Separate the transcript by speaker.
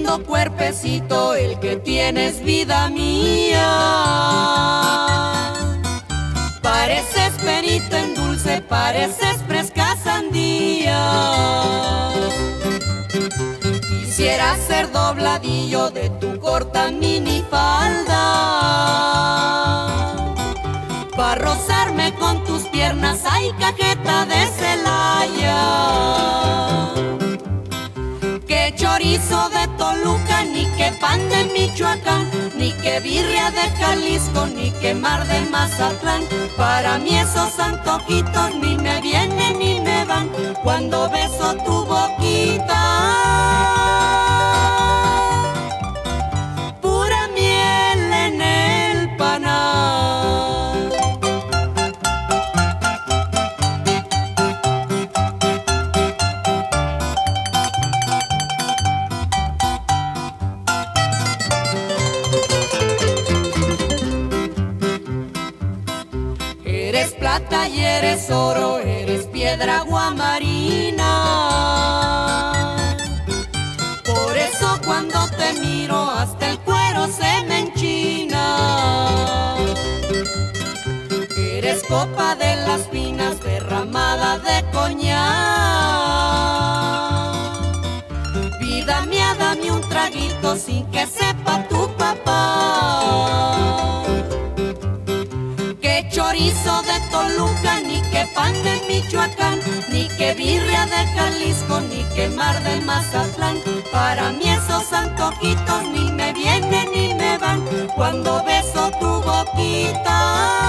Speaker 1: lindo cuerpecito el que tienes, vida mía. Pareces perito en dulce, pareces fresca sandía. Quisiera ser dobladillo de tu corta minifalda, pa' rozarme con tus piernas, ay, cajeta de Celaya. Que chorizo de Toluca, ni que pan de Michoacán, ni que birria de Jalisco, ni que mar de Mazatlán. Para mí esos antojitos ni me vienen ni me van cuando beso tu boquita. Pura miel en el panal. Eres plata y eres oro, eres piedra aguamarina. Por eso cuando te miro hasta el cuero se me enchina. Eres copa de las pinas derramada de coñac. Vida mía, dame un traguito sin que sepa tu papá. Que chorizo de Toluca, ni que pan de Michoacán, ni que birria de Jalisco, ni que mar de Mazatlán. Para mí esos antojitos ni me vienen ni me van cuando beso tu boquita.